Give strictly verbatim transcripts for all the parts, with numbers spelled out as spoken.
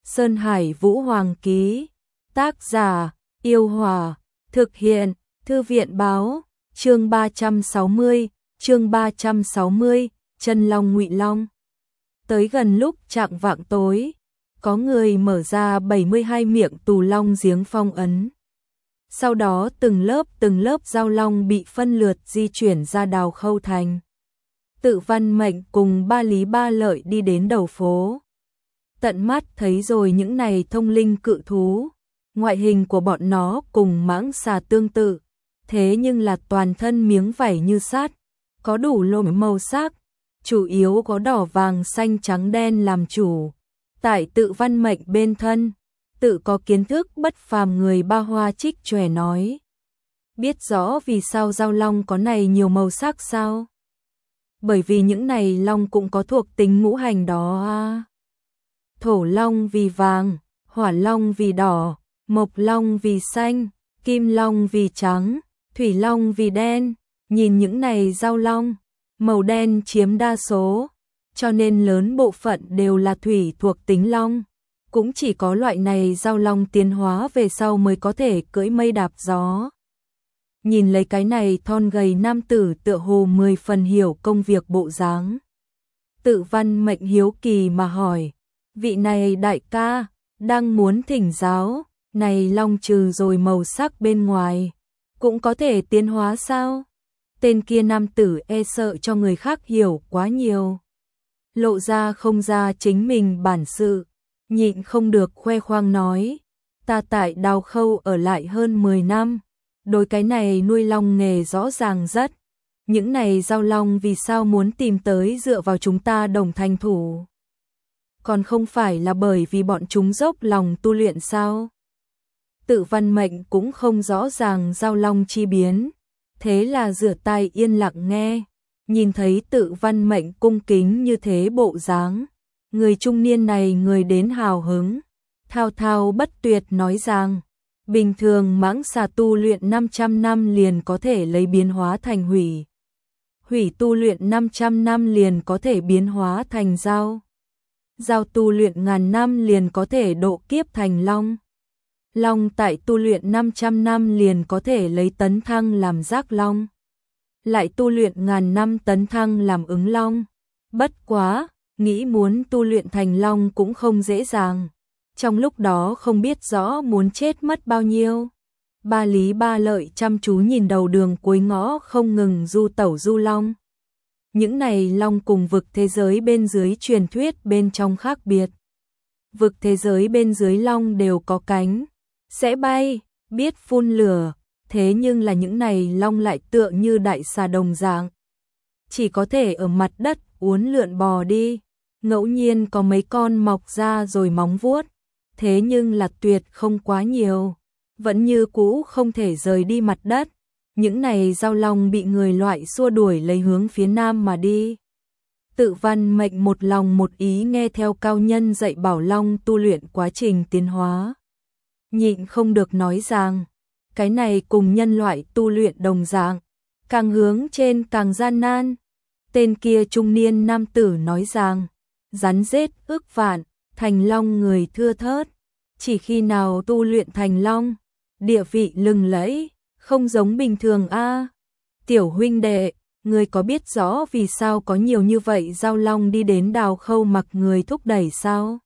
Sơn Hải Vũ Hoàng ký. Tác giả, Yêu Hòa. Thực hiện, Thư viện báo. Chương ba trăm sáu mươi, chương ba trăm sáu mươi, Chân Long Ngụy Long. Tới gần lúc chạng vạng tối, có người mở ra bảy mươi hai miệng tù long giếng phong ấn. Sau đó từng lớp từng lớp dao long bị phân lượt di chuyển ra Đào Khâu thành. Tự Văn Mệnh cùng Ba Lý Ba Lợi đi đến đầu phố. Tận mắt thấy rồi những này thông linh cự thú, ngoại hình của bọn nó cùng mãng xà tương tự, thế nhưng là toàn thân miếng vảy như sắt, có đủ lông màu sắc, chủ yếu có đỏ vàng xanh trắng đen làm chủ. Tại Tự Văn Mệnh bên thân, tự có kiến thức bất phàm người Ba Hoa Trích Chòe nói. Biết rõ vì sao dao long có này nhiều màu sắc sao? Bởi vì những này long cũng có thuộc tính ngũ hành đó à. Thổ long vì vàng, hỏa long vì đỏ, mộc long vì xanh, kim long vì trắng, thủy long vì đen. Nhìn những này dao long, màu đen chiếm đa số, cho nên lớn bộ phận đều là thủy thuộc tính long. Cũng chỉ có loại này dao long tiến hóa về sau mới có thể cưỡi mây đạp gió. Nhìn lấy cái này thon gầy nam tử tựa hồ mười phần hiểu công việc bộ dáng. Tự Văn Mệnh hiếu kỳ mà hỏi, vị này đại ca, đang muốn thỉnh giáo, này long trừ rồi màu sắc bên ngoài, cũng có thể tiến hóa sao? Tên kia nam tử e sợ cho người khác hiểu quá nhiều, lộ ra không ra chính mình bản sự, nhịn không được khoe khoang nói, ta tại Đào Khâu ở lại hơn mười năm, đối cái này nuôi long nghề rõ ràng rất. Những này dao long vì sao muốn tìm tới dựa vào chúng ta đồng thành thủ? Còn không phải là bởi vì bọn chúng dốc lòng tu luyện sao? Tự Văn Mệnh cũng không rõ ràng dao long chi biến, thế là rửa tai yên lặng nghe. Nhìn thấy Tự Văn Mệnh cung kính như thế bộ dáng, người trung niên này người đến hào hứng, thao thao bất tuyệt nói rằng, bình thường mãng xà tu luyện năm trăm năm liền có thể lấy biến hóa thành hủy. Hủy tu luyện năm trăm năm liền có thể biến hóa thành dao. Dao tu luyện ngàn năm liền có thể độ kiếp thành long. Long tại tu luyện năm trăm năm liền có thể lấy tấn thăng làm giác long. Lại tu luyện ngàn năm tấn thăng làm ứng long. Bất quá, nghĩ muốn tu luyện thành long cũng không dễ dàng. Trong lúc đó không biết rõ muốn chết mất bao nhiêu. Ba Lý Ba Lợi chăm chú nhìn đầu đường cuối ngõ không ngừng du tẩu du long. Những này long cùng vực thế giới bên dưới truyền thuyết bên trong khác biệt. Vực thế giới bên dưới long đều có cánh, sẽ bay, biết phun lửa, thế nhưng là những này long lại tựa như đại xà đồng dạng. Chỉ có thể ở mặt đất uốn lượn bò đi, ngẫu nhiên có mấy con mọc ra rồi móng vuốt, thế nhưng là tuyệt không quá nhiều, vẫn như cũ không thể rời đi mặt đất. Những này dao long bị người loại xua đuổi lấy hướng phía nam mà đi. Tự Văn Mệnh một lòng một ý nghe theo cao nhân dạy bảo long tu luyện quá trình tiến hóa. Nhịn không được nói rằng, cái này cùng nhân loại tu luyện đồng dạng, càng hướng trên càng gian nan. Tên kia trung niên nam tử nói rằng, rắn rết ước vạn, thành long người thưa thớt, chỉ khi nào tu luyện thành long, địa vị lừng lẫy, không giống bình thường a. À. Tiểu huynh đệ, người có biết rõ vì sao có nhiều như vậy dao long đi đến Đào Khâu mặc người thúc đẩy sao?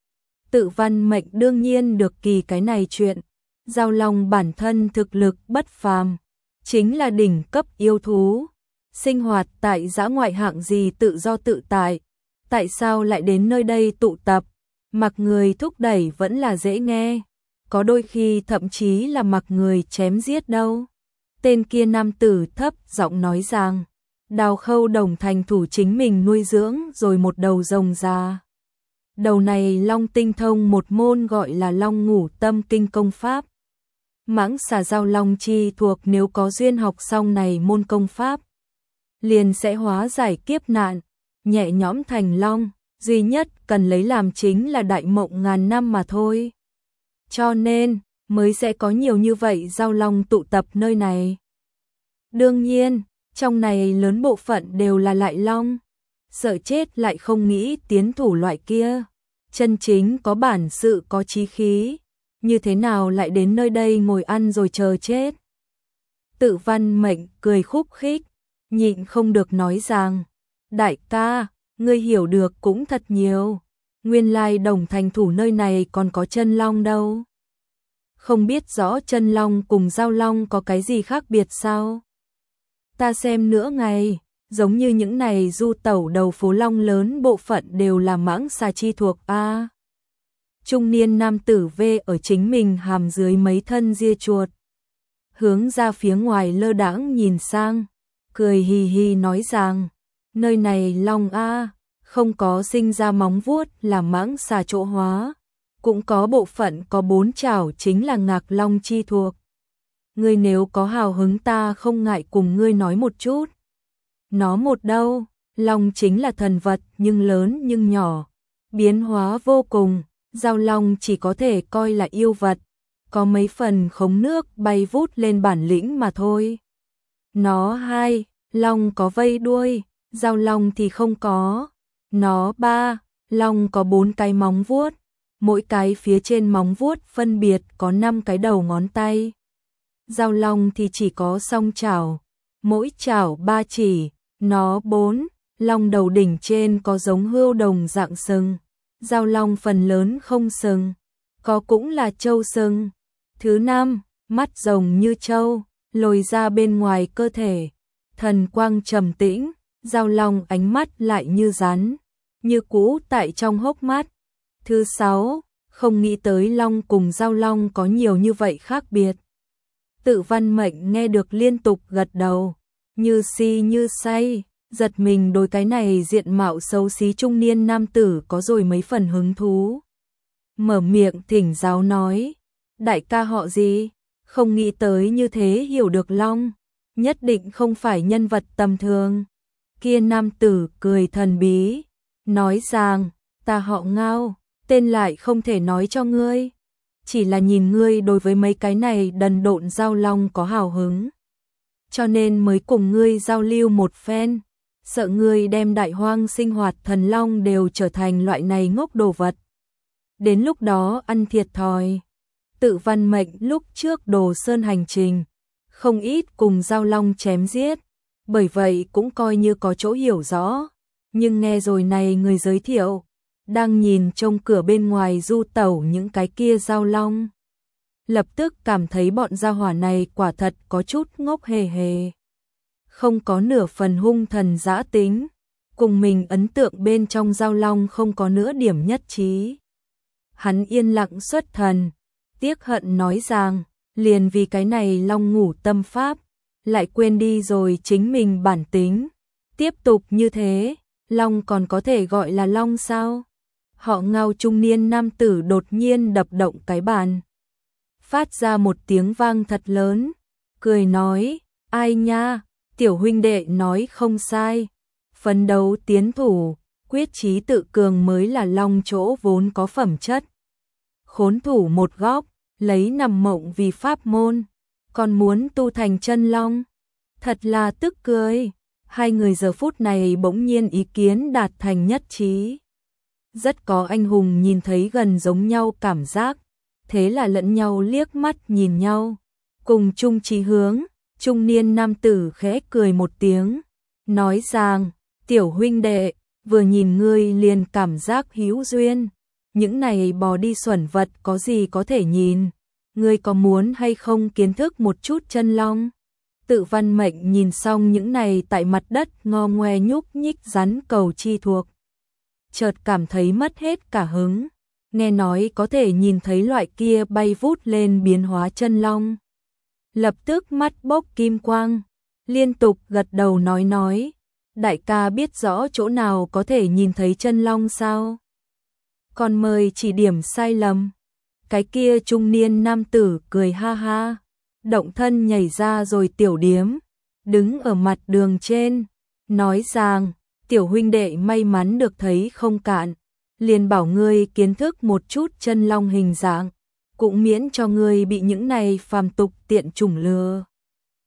Tự Văn Mệnh đương nhiên được kỳ cái này chuyện. Dao long bản thân thực lực bất phàm, chính là đỉnh cấp yêu thú, sinh hoạt tại dã ngoại hạng gì tự do tự tại, tại sao lại đến nơi đây tụ tập, mặc người thúc đẩy vẫn là dễ nghe, có đôi khi thậm chí là mặc người chém giết đâu. Tên kia nam tử thấp giọng nói rằng, Đào Khâu đồng thành thủ chính mình nuôi dưỡng rồi một đầu rồng già. Đầu này long tinh thông một môn gọi là Long Ngủ Tâm Kinh công pháp. Mãng xà dao long chi thuộc nếu có duyên học xong này môn công pháp, liền sẽ hóa giải kiếp nạn, nhẹ nhõm thành long, duy nhất cần lấy làm chính là đại mộng ngàn năm mà thôi. Cho nên, mới sẽ có nhiều như vậy dao long tụ tập nơi này. Đương nhiên, trong này lớn bộ phận đều là lại long, sợ chết lại không nghĩ tiến thủ loại kia. chân chính có bản sự có chí khí, như thế nào lại đến nơi đây ngồi ăn rồi chờ chết. Tự Văn Mệnh cười khúc khích, nhịn không được nói rằng, đại ca, ngươi hiểu được cũng thật nhiều, nguyên lai Đồng Thành thủ nơi này còn có chân long đâu. Không biết rõ chân long cùng giao long có cái gì khác biệt sao? Ta xem nữa ngày, giống như những này du tẩu đầu phố long lớn bộ phận đều là mãng xà chi thuộc a. Trung niên nam tử vê ở chính mình hàm dưới mấy thân ria chuột, hướng ra phía ngoài lơ đãng nhìn sang, cười hì hì nói rằng, nơi này long a, không có sinh ra móng vuốt là mãng xà chỗ hóa, cũng có bộ phận có bốn chảo chính là ngạc long chi thuộc. Ngươi nếu có hào hứng ta không ngại cùng ngươi nói một chút. Nó một đâu, long chính là thần vật nhưng lớn nhưng nhỏ, biến hóa vô cùng, giao long chỉ có thể coi là yêu vật, có mấy phần khống nước bay vút lên bản lĩnh mà thôi. Nó hai, long có vây đuôi, giao long thì không có. Nó ba, long có bốn cái móng vuốt, mỗi cái phía trên móng vuốt phân biệt có năm cái đầu ngón tay. Giao long thì chỉ có song chảo, mỗi chảo ba chỉ. Nó bốn, long đầu đỉnh trên có giống hươu đồng dạng sừng, giao long phần lớn không sừng, có cũng là trâu sừng. Thứ năm, mắt rồng như trâu, lồi ra bên ngoài cơ thể, thần quang trầm tĩnh, giao long ánh mắt lại như rắn, như cũ tại trong hốc mắt. Thứ sáu, không nghĩ tới long cùng giao long có nhiều như vậy khác biệt. Tự Văn Mệnh nghe được liên tục gật đầu, như si như say, giật mình đối cái này diện mạo xấu xí trung niên nam tử có rồi mấy phần hứng thú. Mở miệng thỉnh giáo nói, đại ca họ gì? Không nghĩ tới như thế hiểu được long, nhất định không phải nhân vật tầm thường. Kia nam tử cười thần bí, nói rằng, ta họ Ngao, tên lại không thể nói cho ngươi. Chỉ là nhìn ngươi đối với mấy cái này đần độn giao long có hào hứng, cho nên mới cùng ngươi giao lưu một phen, sợ ngươi đem đại hoang sinh hoạt thần long đều trở thành loại này ngốc đồ vật. Đến lúc đó ăn thiệt thòi. Tự Văn Mệnh lúc trước Đồ Sơn hành trình, không ít cùng giao long chém giết, bởi vậy cũng coi như có chỗ hiểu rõ, nhưng nghe rồi này người giới thiệu, đang nhìn trông cửa bên ngoài du tẩu những cái kia giao long. Lập tức cảm thấy bọn gia hỏa này quả thật có chút ngốc hề hề. Không có nửa phần hung thần dã tính, cùng mình ấn tượng bên trong giao long không có nửa điểm nhất trí. Hắn yên lặng xuất thần, tiếc hận nói rằng, liền vì cái này long ngủ tâm pháp, lại quên đi rồi chính mình bản tính. Tiếp tục như thế, long còn có thể gọi là long sao? Họ Ngao trung niên nam tử đột nhiên đập động cái bàn, phát ra một tiếng vang thật lớn, cười nói, ai nha, tiểu huynh đệ nói không sai, phấn đấu tiến thủ, quyết chí tự cường mới là long chỗ vốn có phẩm chất. Khốn thủ một góc, lấy nằm mộng vì pháp môn, còn muốn tu thành chân long, thật là tức cười. Hai người giờ phút này bỗng nhiên ý kiến đạt thành nhất trí. Rất có anh hùng nhìn thấy gần giống nhau cảm giác, thế là lẫn nhau liếc mắt nhìn nhau, cùng chung chí hướng. Trung niên nam tử khẽ cười một tiếng, nói rằng, tiểu huynh đệ, vừa nhìn ngươi liền cảm giác hữu duyên, những này bò đi xuẩn vật có gì có thể nhìn, ngươi có muốn hay không kiến thức một chút chân long? Tự Văn Mệnh nhìn xong những này tại mặt đất ngo ngoe nhúc nhích rắn cầu chi thuộc, chợt cảm thấy mất hết cả hứng, nghe nói có thể nhìn thấy loại kia bay vút lên biến hóa chân long. Lập tức mắt bốc kim quang, liên tục gật đầu nói nói, đại ca biết rõ chỗ nào có thể nhìn thấy chân long sao? Còn mời chỉ điểm sai lầm. Cái kia trung niên nam tử cười ha ha, động thân nhảy ra rồi tiểu điếm, đứng ở mặt đường trên, nói rằng, tiểu huynh đệ may mắn được thấy không cạn, liền bảo ngươi kiến thức một chút chân long hình dạng, cũng miễn cho ngươi bị những này phàm tục tiện chủng lừa.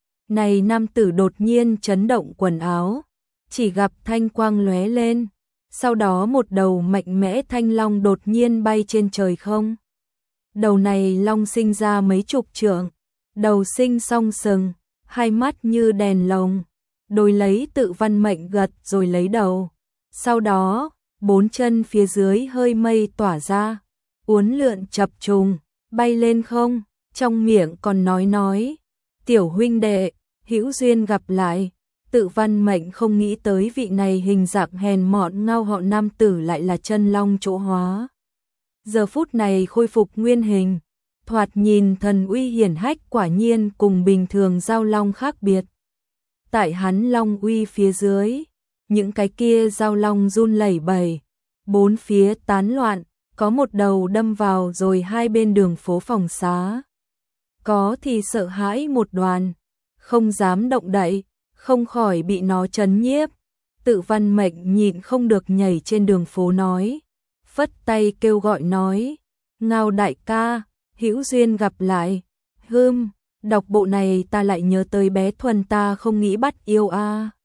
Này nam tử đột nhiên chấn động quần áo, chỉ gặp thanh quang lóe lên, Sau đó một đầu mạnh mẽ thanh long đột nhiên bay trên trời không. Đầu này long sinh ra mấy chục trượng, đầu sinh song sừng, hai mắt như đèn lồng, đôi lấy tự văn mệnh gật rồi lấy đầu. Sau đó, bốn chân phía dưới hơi mây tỏa ra, uốn lượn chập trùng, bay lên không, trong miệng còn nói nói, tiểu huynh đệ, hữu duyên gặp lại. Tự văn mệnh không nghĩ tới vị này hình dạng hèn mọn ngao họ nam tử lại là chân long chỗ hóa. Giờ phút này khôi phục nguyên hình, thoạt nhìn thần uy hiển hách quả nhiên cùng bình thường giao long khác biệt. Tại hắn long uy phía dưới, những cái kia giao long run lẩy bẩy, bốn phía tán loạn, có một đầu đâm vào rồi hai bên đường phố phòng xá. Có thì sợ hãi một đoàn, không dám động đậy, không khỏi bị nó chấn nhiếp. Tự văn mệnh nhịn không được nhảy trên đường phố nói, phất tay kêu gọi nói, Ngao đại ca, hữu duyên gặp lại. Hưm, đọc bộ này ta lại nhớ tới bé Thuần ta không nghĩ bắt yêu a. À.